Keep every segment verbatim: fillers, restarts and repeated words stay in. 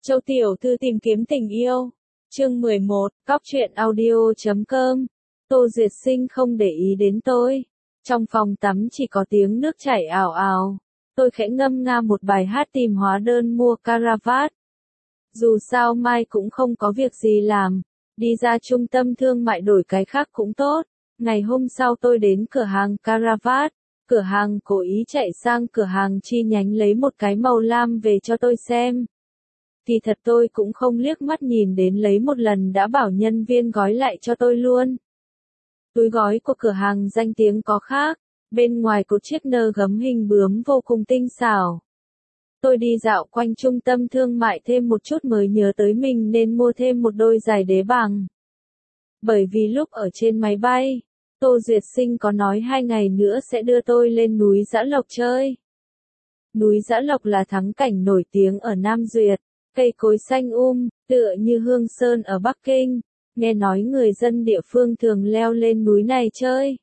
Châu Tiểu Thư tìm kiếm tình yêu. Chương mười một, Cóc truyện audio chấm com. Tô Duyệt Sinh không để ý đến tôi. Trong phòng tắm chỉ có tiếng nước chảy ào ào. Tôi khẽ ngâm nga một bài hát tìm hóa đơn mua caravat. Dù sao mai cũng không có việc gì làm. Đi ra trung tâm thương mại đổi cái khác cũng tốt. Ngày hôm sau tôi đến cửa hàng caravat. Cửa hàng cố ý chạy sang cửa hàng chi nhánh lấy một cái màu lam về cho tôi xem. Thì thật tôi cũng không liếc mắt nhìn đến lấy một lần đã bảo nhân viên gói lại cho tôi luôn. Túi gói của cửa hàng danh tiếng có khác, bên ngoài có chiếc nơ gấm hình bướm vô cùng tinh xảo. Tôi đi dạo quanh trung tâm thương mại thêm một chút mới nhớ tới mình nên mua thêm một đôi giày đế bằng. Bởi vì lúc ở trên máy bay, Tô Duyệt Sinh có nói hai ngày nữa sẽ đưa tôi lên núi Dã Lộc chơi. Núi Dã Lộc là thắng cảnh nổi tiếng ở Nam Duyệt. Cây cối xanh um, tựa như Hương Sơn ở Bắc Kinh, nghe nói người dân địa phương thường leo lên núi này chơi.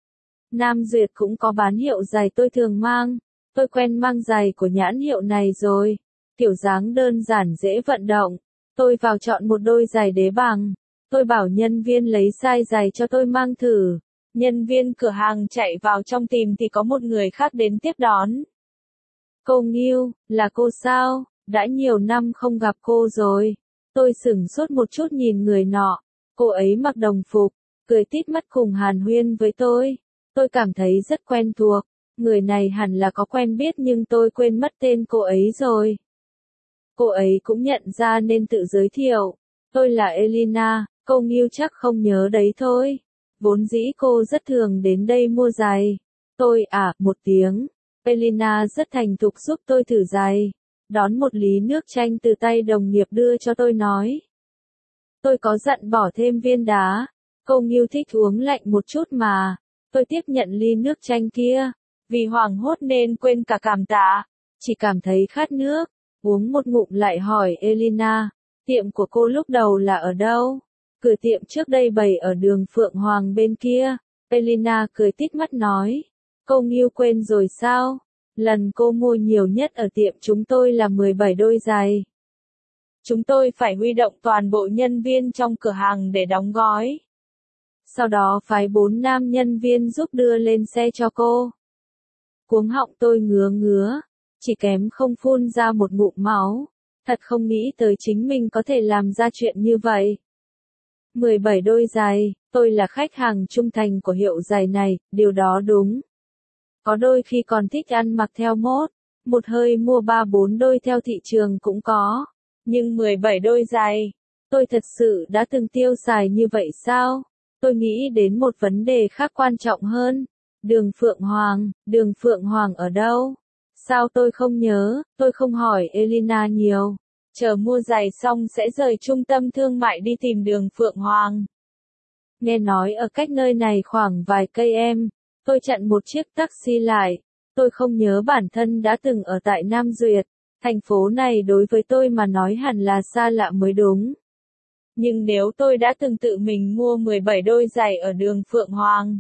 Nam Duyệt cũng có bán hiệu giày tôi thường mang, tôi quen mang giày của nhãn hiệu này rồi, kiểu dáng đơn giản dễ vận động. Tôi vào chọn một đôi giày đế bằng, tôi bảo nhân viên lấy size giày cho tôi mang thử. Nhân viên cửa hàng chạy vào trong tìm thì có một người khác đến tiếp đón. Cô Nghiêu, là cô sao? Đã nhiều năm không gặp cô rồi. Tôi sửng sốt một chút nhìn người nọ. Cô ấy mặc đồng phục, cười tít mắt cùng hàn huyên với tôi. Tôi cảm thấy rất quen thuộc. Người này hẳn là có quen biết nhưng tôi quên mất tên cô ấy rồi. Cô ấy cũng nhận ra nên tự giới thiệu. Tôi là Elina, cô Nghiêu chắc không nhớ đấy thôi. Vốn dĩ cô rất thường đến đây mua giày. Tôi à, một tiếng. Elina rất thành thục giúp tôi thử giày. Đón một ly nước chanh từ tay đồng nghiệp đưa cho tôi nói. Tôi có dặn bỏ thêm viên đá. Cô Nghiêu thích uống lạnh một chút mà. Tôi tiếp nhận ly nước chanh kia. Vì hoảng hốt nên quên cả cảm tạ. Chỉ cảm thấy khát nước. Uống một ngụm lại hỏi Elina. Tiệm của cô lúc đầu là ở đâu? Cửa tiệm trước đây bày ở đường Phượng Hoàng bên kia. Elina cười tít mắt nói. Cô Nghiêu quên rồi sao? Lần cô mua nhiều nhất ở tiệm chúng tôi là mười bảy đôi giày. Chúng tôi phải huy động toàn bộ nhân viên trong cửa hàng để đóng gói. Sau đó phái bốn nam nhân viên giúp đưa lên xe cho cô. Cuống họng tôi ngứa ngứa, chỉ kém không phun ra một ngụm máu. Thật không nghĩ tới chính mình có thể làm ra chuyện như vậy. mười bảy đôi giày, tôi là khách hàng trung thành của hiệu giày này, điều đó đúng. Có đôi khi còn thích ăn mặc theo mốt, một hơi mua ba bốn đôi theo thị trường cũng có. Nhưng mười bảy đôi giày, tôi thật sự đã từng tiêu xài như vậy sao? Tôi nghĩ đến một vấn đề khác quan trọng hơn. Đường Phượng Hoàng, đường Phượng Hoàng ở đâu? Sao tôi không nhớ, tôi không hỏi Elina nhiều. Chờ mua giày xong sẽ rời trung tâm thương mại đi tìm đường Phượng Hoàng. Nghe nói ở cách nơi này khoảng vài cây em. Tôi chặn một chiếc taxi lại. Tôi không nhớ bản thân đã từng ở tại Nam Duyệt. Thành phố này đối với tôi mà nói hẳn là xa lạ mới đúng. Nhưng nếu tôi đã từng tự mình mua mười bảy đôi giày ở đường Phượng Hoàng.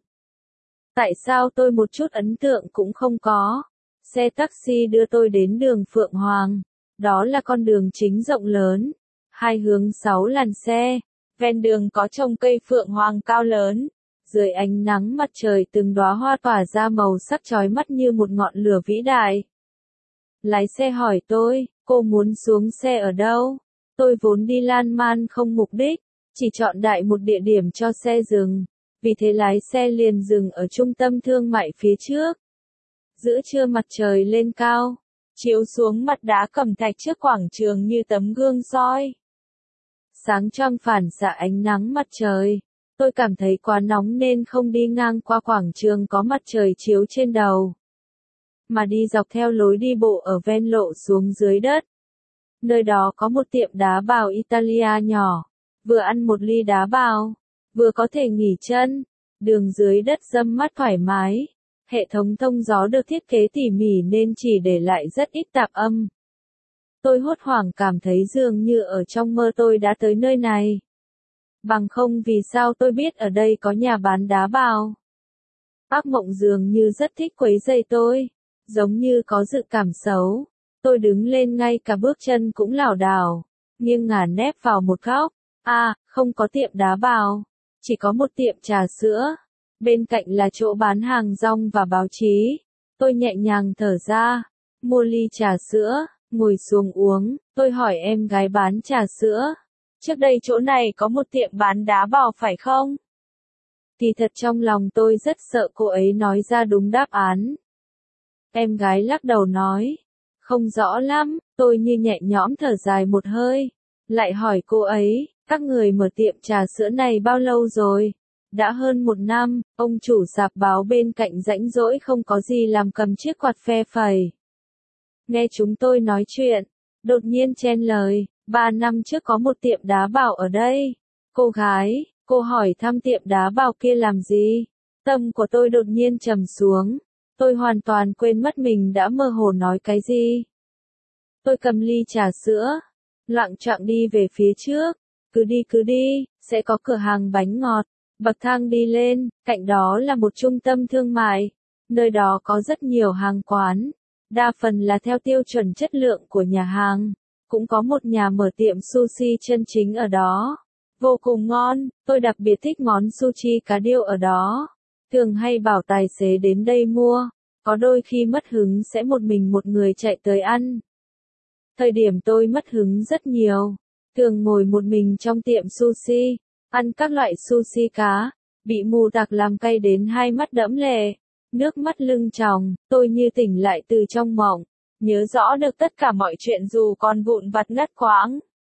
Tại sao tôi một chút ấn tượng cũng không có? Xe taxi đưa tôi đến đường Phượng Hoàng. Đó là con đường chính rộng lớn. Hai hướng sáu làn xe. Ven đường có trồng cây Phượng Hoàng cao lớn. Dưới ánh nắng mặt trời từng đóa hoa tỏa ra màu sắc chói mắt như một ngọn lửa vĩ đại. Lái xe hỏi tôi, cô muốn xuống xe ở đâu? Tôi vốn đi lan man không mục đích, chỉ chọn đại một địa điểm cho xe dừng. Vì thế lái xe liền dừng ở trung tâm thương mại phía trước. Giữa trưa mặt trời lên cao, chiếu xuống mặt đá cẩm thạch trước quảng trường như tấm gương soi. Sáng choang phản xạ ánh nắng mặt trời. Tôi cảm thấy quá nóng nên không đi ngang qua quảng trường có mặt trời chiếu trên đầu. Mà đi dọc theo lối đi bộ ở ven lộ xuống dưới đất. Nơi đó có một tiệm đá bào Italia nhỏ. Vừa ăn một ly đá bào, vừa có thể nghỉ chân. Đường dưới đất râm mát thoải mái. Hệ thống thông gió được thiết kế tỉ mỉ nên chỉ để lại rất ít tạp âm. Tôi hốt hoảng cảm thấy dường như ở trong mơ tôi đã tới nơi này. Bằng không vì sao tôi biết ở đây có nhà bán đá bào. Ác mộng dường như rất thích quấy rầy tôi. Giống như có dự cảm xấu. Tôi đứng lên ngay cả bước chân cũng lảo đảo. nghiêng ngả nép vào một góc. À, không có tiệm đá bào, chỉ có một tiệm trà sữa. Bên cạnh là chỗ bán hàng rong và báo chí. Tôi nhẹ nhàng thở ra, mua ly trà sữa, ngồi xuống uống. Tôi hỏi em gái bán trà sữa, trước đây chỗ này có một tiệm bán đá bào phải không? Kỳ thật trong lòng tôi rất sợ cô ấy nói ra đúng đáp án. Em gái lắc đầu nói, không rõ lắm. Tôi như nhẹ nhõm thở dài một hơi, lại hỏi cô ấy, các người mở tiệm trà sữa này bao lâu rồi? Đã hơn một năm, ông chủ sạp báo bên cạnh rãnh rỗi không có gì làm cầm chiếc quạt phe phẩy. Nghe chúng tôi nói chuyện, đột nhiên chen lời, ba năm trước có một tiệm đá bào ở đây. Cô gái, cô hỏi thăm tiệm đá bào kia làm gì? Tâm của tôi đột nhiên trầm xuống, tôi hoàn toàn quên mất mình đã mơ hồ nói cái gì. Tôi cầm ly trà sữa, loạng choạng đi về phía trước, cứ đi cứ đi, sẽ có cửa hàng bánh ngọt. Bậc thang đi lên, cạnh đó là một trung tâm thương mại, nơi đó có rất nhiều hàng quán, đa phần là theo tiêu chuẩn chất lượng của nhà hàng, cũng có một nhà mở tiệm sushi chân chính ở đó. Vô cùng ngon, tôi đặc biệt thích món sushi cá điêu ở đó, thường hay bảo tài xế đến đây mua, có đôi khi mất hứng sẽ một mình một người chạy tới ăn. Thời điểm tôi mất hứng rất nhiều, thường ngồi một mình trong tiệm sushi, ăn các loại sushi cá, bị mù tạc làm cay đến hai mắt đẫm lệ, nước mắt lưng tròng. Tôi như tỉnh lại từ trong mộng, nhớ rõ được tất cả mọi chuyện dù còn vụn vặt ngắt quãng.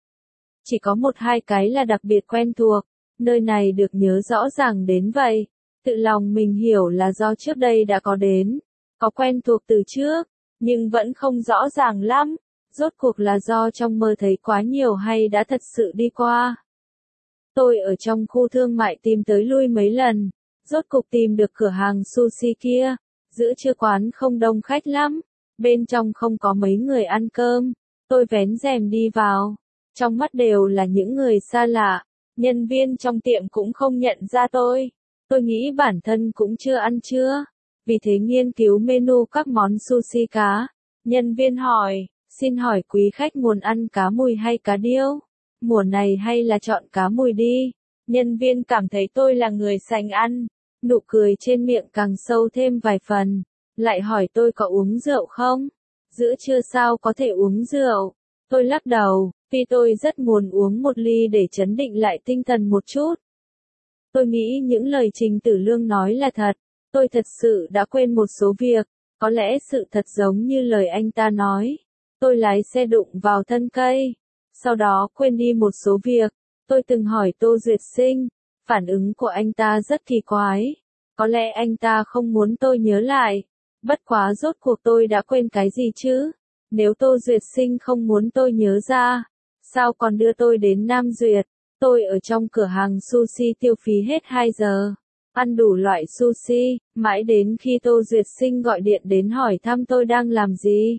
Chỉ có một hai cái là đặc biệt quen thuộc, nơi này được nhớ rõ ràng đến vậy, tự lòng mình hiểu là do trước đây đã có đến, có quen thuộc từ trước, nhưng vẫn không rõ ràng lắm, rốt cuộc là do trong mơ thấy quá nhiều hay đã thật sự đi qua. Tôi ở trong khu thương mại tìm tới lui mấy lần, rốt cục tìm được cửa hàng sushi kia, giữa trưa quán không đông khách lắm, bên trong không có mấy người ăn cơm, tôi vén rèm đi vào, trong mắt đều là những người xa lạ, nhân viên trong tiệm cũng không nhận ra tôi, tôi nghĩ bản thân cũng chưa ăn trưa, vì thế nghiên cứu menu các món sushi cá, nhân viên hỏi, xin hỏi quý khách muốn ăn cá mùi hay cá điêu? Mùa này hay là chọn cá mùi đi. Nhân viên cảm thấy tôi là người sành ăn, nụ cười trên miệng càng sâu thêm vài phần, lại hỏi tôi có uống rượu không? Giữa trưa sao có thể uống rượu? Tôi lắc đầu, vì tôi rất muốn uống một ly để trấn định lại tinh thần một chút. Tôi nghĩ những lời Trình Tử Lương nói là thật, tôi thật sự đã quên một số việc, có lẽ sự thật giống như lời anh ta nói. Tôi lái xe đụng vào thân cây. Sau đó quên đi một số việc, tôi từng hỏi Tô Duyệt Sinh, phản ứng của anh ta rất kỳ quái, có lẽ anh ta không muốn tôi nhớ lại, bất quá rốt cuộc tôi đã quên cái gì chứ, nếu Tô Duyệt Sinh không muốn tôi nhớ ra, sao còn đưa tôi đến Nam Duyệt, tôi ở trong cửa hàng sushi tiêu phí hết hai giờ, ăn đủ loại sushi, mãi đến khi Tô Duyệt Sinh gọi điện đến hỏi thăm tôi đang làm gì.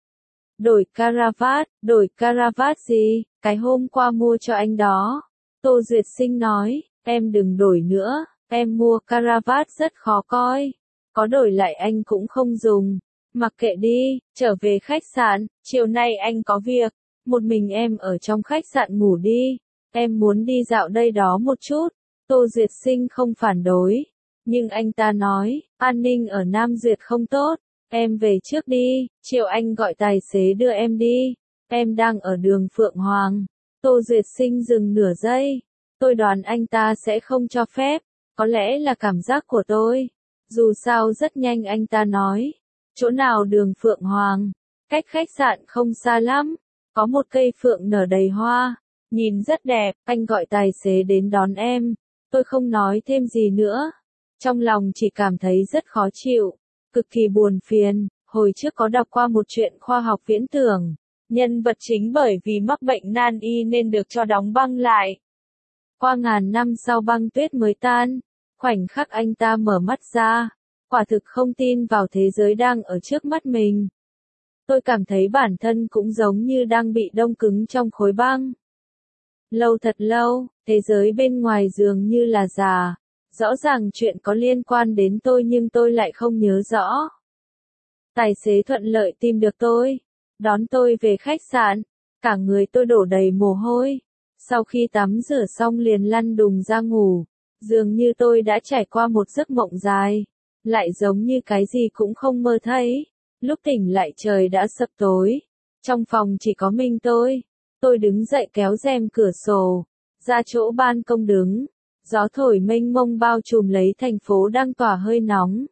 Đổi caravat, đổi caravat gì, cái hôm qua mua cho anh đó. Tô Duyệt Sinh nói, em đừng đổi nữa, em mua caravat rất khó coi. Có đổi lại anh cũng không dùng. Mặc kệ đi, trở về khách sạn, chiều nay anh có việc. Một mình em ở trong khách sạn ngủ đi. Em muốn đi dạo đây đó một chút. Tô Duyệt Sinh không phản đối. Nhưng anh ta nói, an ninh ở Nam Duyệt không tốt. Em về trước đi, chiều anh gọi tài xế đưa em đi. Em đang ở đường Phượng Hoàng. Tô Duyệt Sinh dừng nửa giây. Tôi đoán anh ta sẽ không cho phép. Có lẽ là cảm giác của tôi. Dù sao rất nhanh anh ta nói. Chỗ nào đường Phượng Hoàng? Cách khách sạn không xa lắm. Có một cây phượng nở đầy hoa. Nhìn rất đẹp. Anh gọi tài xế đến đón em. Tôi không nói thêm gì nữa. Trong lòng chỉ cảm thấy rất khó chịu. Cực kỳ buồn phiền, hồi trước có đọc qua một chuyện khoa học viễn tưởng, nhân vật chính bởi vì mắc bệnh nan y nên được cho đóng băng lại. Qua ngàn năm sau băng tuyết mới tan, khoảnh khắc anh ta mở mắt ra, quả thực không tin vào thế giới đang ở trước mắt mình. Tôi cảm thấy bản thân cũng giống như đang bị đông cứng trong khối băng. Lâu thật lâu, thế giới bên ngoài dường như là già. Rõ ràng chuyện có liên quan đến tôi nhưng tôi lại không nhớ rõ. Tài xế thuận lợi tìm được tôi, đón tôi về khách sạn. Cả người tôi đổ đầy mồ hôi. Sau khi tắm rửa xong liền lăn đùng ra ngủ. Dường như tôi đã trải qua một giấc mộng dài. Lại giống như cái gì cũng không mơ thấy. Lúc tỉnh lại trời đã sập tối. Trong phòng chỉ có mình tôi. Tôi đứng dậy kéo rèm cửa sổ. Ra chỗ ban công đứng. Gió thổi mênh mông bao trùm lấy thành phố đang tỏa hơi nóng.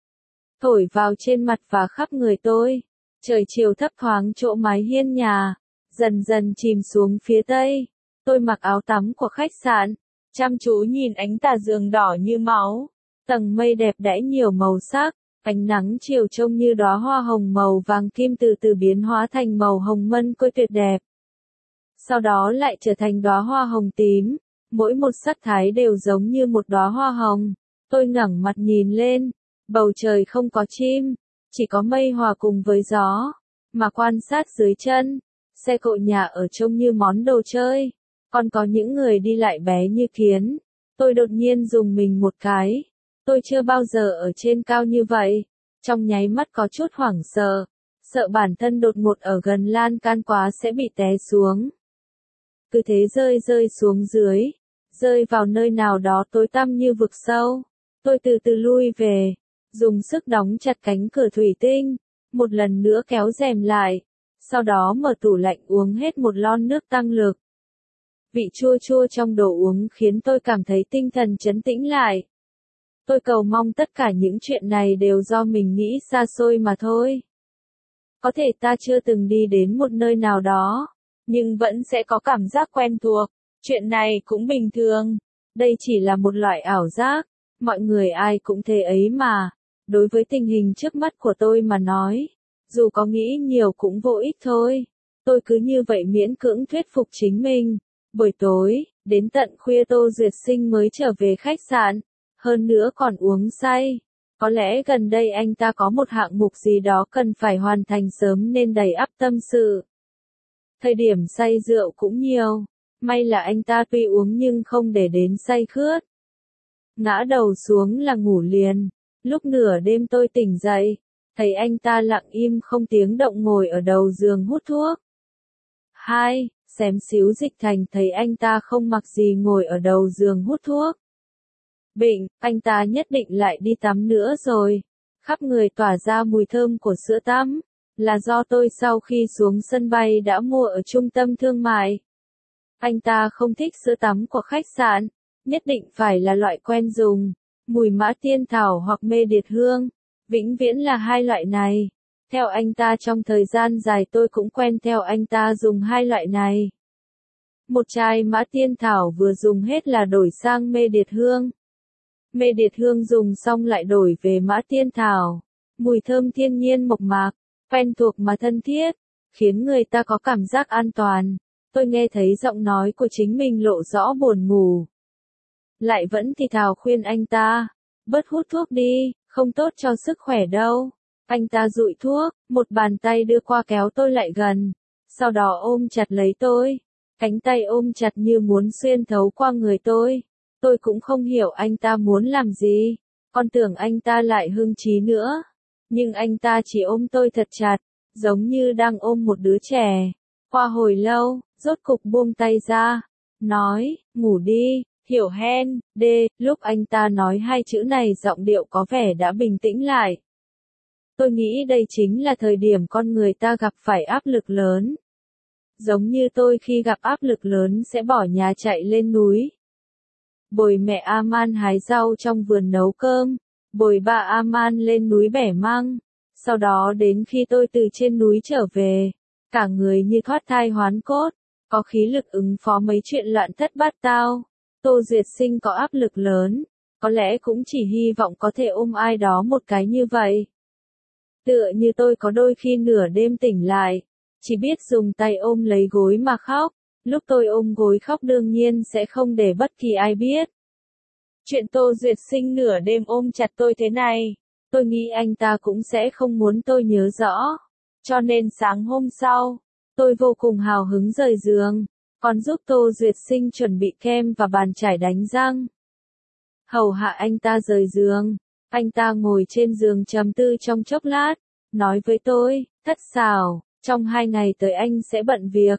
Thổi vào trên mặt và khắp người tôi. Trời chiều thấp thoáng chỗ mái hiên nhà. Dần dần chìm xuống phía tây. Tôi mặc áo tắm của khách sạn. Chăm chú nhìn ánh tà dương đỏ như máu. Tầng mây đẹp đẽ nhiều màu sắc. Ánh nắng chiều trông như đóa hoa hồng màu vàng kim từ từ biến hóa thành màu hồng mân côi tuyệt đẹp. Sau đó lại trở thành đóa hoa hồng tím. Mỗi một sắc thái đều giống như một đóa hoa hồng. Tôi ngẩng mặt nhìn lên. Bầu trời không có chim. Chỉ có mây hòa cùng với gió. Mà quan sát dưới chân. Xe cộ nhà ở trông như món đồ chơi. Còn có những người đi lại bé như kiến. Tôi đột nhiên rùng mình một cái. Tôi chưa bao giờ ở trên cao như vậy. Trong nháy mắt có chút hoảng sợ. Sợ bản thân đột ngột ở gần lan can quá sẽ bị té xuống. Cứ thế rơi rơi xuống dưới. Rơi vào nơi nào đó tối tăm như vực sâu. Tôi từ từ lui về. Dùng sức đóng chặt cánh cửa thủy tinh. Một lần nữa kéo rèm lại. Sau đó mở tủ lạnh uống hết một lon nước tăng lực. Vị chua chua trong đồ uống khiến tôi cảm thấy tinh thần trấn tĩnh lại. Tôi cầu mong tất cả những chuyện này đều do mình nghĩ xa xôi mà thôi. Có thể ta chưa từng đi đến một nơi nào đó, nhưng vẫn sẽ có cảm giác quen thuộc. Chuyện này cũng bình thường. Đây chỉ là một loại ảo giác. Mọi người ai cũng thế ấy mà. Đối với tình hình trước mắt của tôi mà nói, dù có nghĩ nhiều cũng vô ích thôi. Tôi cứ như vậy miễn cưỡng thuyết phục chính mình. Buổi tối, đến tận khuya Tô Duyệt Sinh mới trở về khách sạn. Hơn nữa còn uống say. Có lẽ gần đây anh ta có một hạng mục gì đó cần phải hoàn thành sớm nên đầy ắp tâm sự. Thời điểm say rượu cũng nhiều. May là anh ta tuy uống nhưng không để đến say khướt. Ngã đầu xuống là ngủ liền. Lúc nửa đêm tôi tỉnh dậy. Thấy anh ta lặng im không tiếng động ngồi ở đầu giường hút thuốc. Hai, xém xíu Dịch Thành thấy anh ta không mặc gì ngồi ở đầu giường hút thuốc. Bệnh, anh ta nhất định lại đi tắm nữa rồi. Khắp người tỏa ra mùi thơm của sữa tắm. Là do tôi sau khi xuống sân bay đã mua ở trung tâm thương mại. Anh ta không thích sữa tắm của khách sạn. Nhất định phải là loại quen dùng. Mùi mã tiên thảo hoặc mê điệt hương. Vĩnh viễn là hai loại này. Theo anh ta trong thời gian dài tôi cũng quen theo anh ta dùng hai loại này. Một chai mã tiên thảo vừa dùng hết là đổi sang mê điệt hương. Mê điệt hương dùng xong lại đổi về mã tiên thảo. Mùi thơm thiên nhiên mộc mạc, quen thuộc mà thân thiết, khiến người ta có cảm giác an toàn. Tôi nghe thấy giọng nói của chính mình lộ rõ buồn ngủ. Lại vẫn thì thào khuyên anh ta, bớt hút thuốc đi, không tốt cho sức khỏe đâu. Anh ta dụi thuốc, một bàn tay đưa qua kéo tôi lại gần, sau đó ôm chặt lấy tôi. Cánh tay ôm chặt như muốn xuyên thấu qua người tôi. Tôi cũng không hiểu anh ta muốn làm gì, con tưởng anh ta lại hưng trí nữa. Nhưng anh ta chỉ ôm tôi thật chặt, giống như đang ôm một đứa trẻ. Qua hồi lâu, rốt cục buông tay ra, nói, ngủ đi, hiểu hen, đê. Lúc anh ta nói hai chữ này giọng điệu có vẻ đã bình tĩnh lại. Tôi nghĩ đây chính là thời điểm con người ta gặp phải áp lực lớn. Giống như tôi khi gặp áp lực lớn sẽ bỏ nhà chạy lên núi. Bồi mẹ Aman hái rau trong vườn nấu cơm, bồi ba Aman lên núi bẻ măng. Sau đó đến khi tôi từ trên núi trở về, cả người như thoát thai hoán cốt, có khí lực ứng phó mấy chuyện loạn thất bát tao. Tô Duyệt Sinh có áp lực lớn, có lẽ cũng chỉ hy vọng có thể ôm ai đó một cái như vậy. Tựa như tôi có đôi khi nửa đêm tỉnh lại, chỉ biết dùng tay ôm lấy gối mà khóc. Lúc tôi ôm gối khóc đương nhiên sẽ không để bất kỳ ai biết. Chuyện Tô Duyệt Sinh nửa đêm ôm chặt tôi thế này, tôi nghĩ anh ta cũng sẽ không muốn tôi nhớ rõ. Cho nên sáng hôm sau, tôi vô cùng hào hứng rời giường, còn giúp Tô Duyệt Sinh chuẩn bị kem và bàn chải đánh răng. Hầu hạ anh ta rời giường, anh ta ngồi trên giường trầm tư trong chốc lát, nói với tôi, Thất Xảo, trong hai ngày tới anh sẽ bận việc,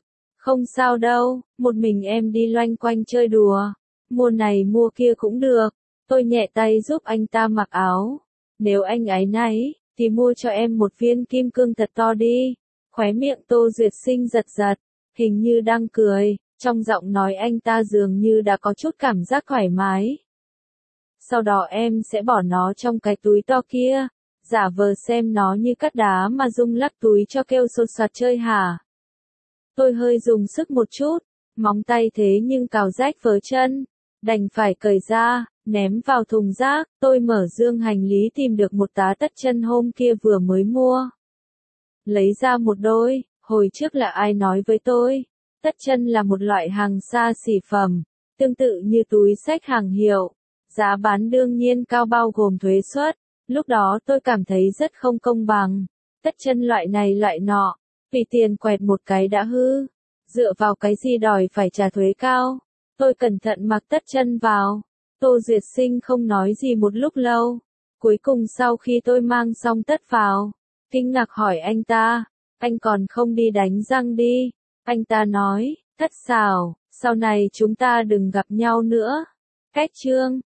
Không sao đâu, một mình em đi loanh quanh chơi đùa. Mua này mua kia cũng được. Tôi nhẹ tay giúp anh ta mặc áo. Nếu anh áy náy, thì mua cho em một viên kim cương thật to đi. Khóe miệng Tô Duyệt Sinh giật giật, hình như đang cười, trong giọng nói anh ta dường như đã có chút cảm giác thoải mái. Sau đó em sẽ bỏ nó trong cái túi to kia, giả vờ xem nó như cát đá mà rung lắc túi cho kêu sột soạt chơi hả? Tôi hơi dùng sức một chút, móng tay thế nhưng cào rách vớ chân, đành phải cởi ra, ném vào thùng rác. Tôi mở dương hành lý tìm được một tá tất chân hôm kia vừa mới mua. Lấy ra một đôi, hồi trước là ai nói với tôi, tất chân là một loại hàng xa xỉ phẩm, tương tự như túi xách hàng hiệu, giá bán đương nhiên cao bao gồm thuế suất. Lúc đó tôi cảm thấy rất không công bằng, tất chân loại này loại nọ, vì tiền quẹt một cái đã hư, dựa vào cái gì đòi phải trả thuế cao. Tôi cẩn thận mặc tất chân vào. Tô Duyệt Sinh không nói gì một lúc lâu. Cuối cùng sau khi tôi mang xong tất vào, kinh ngạc hỏi anh ta, anh còn không đi đánh răng đi? Anh ta nói, Thất Sào, sau này chúng ta đừng gặp nhau nữa. Cách chương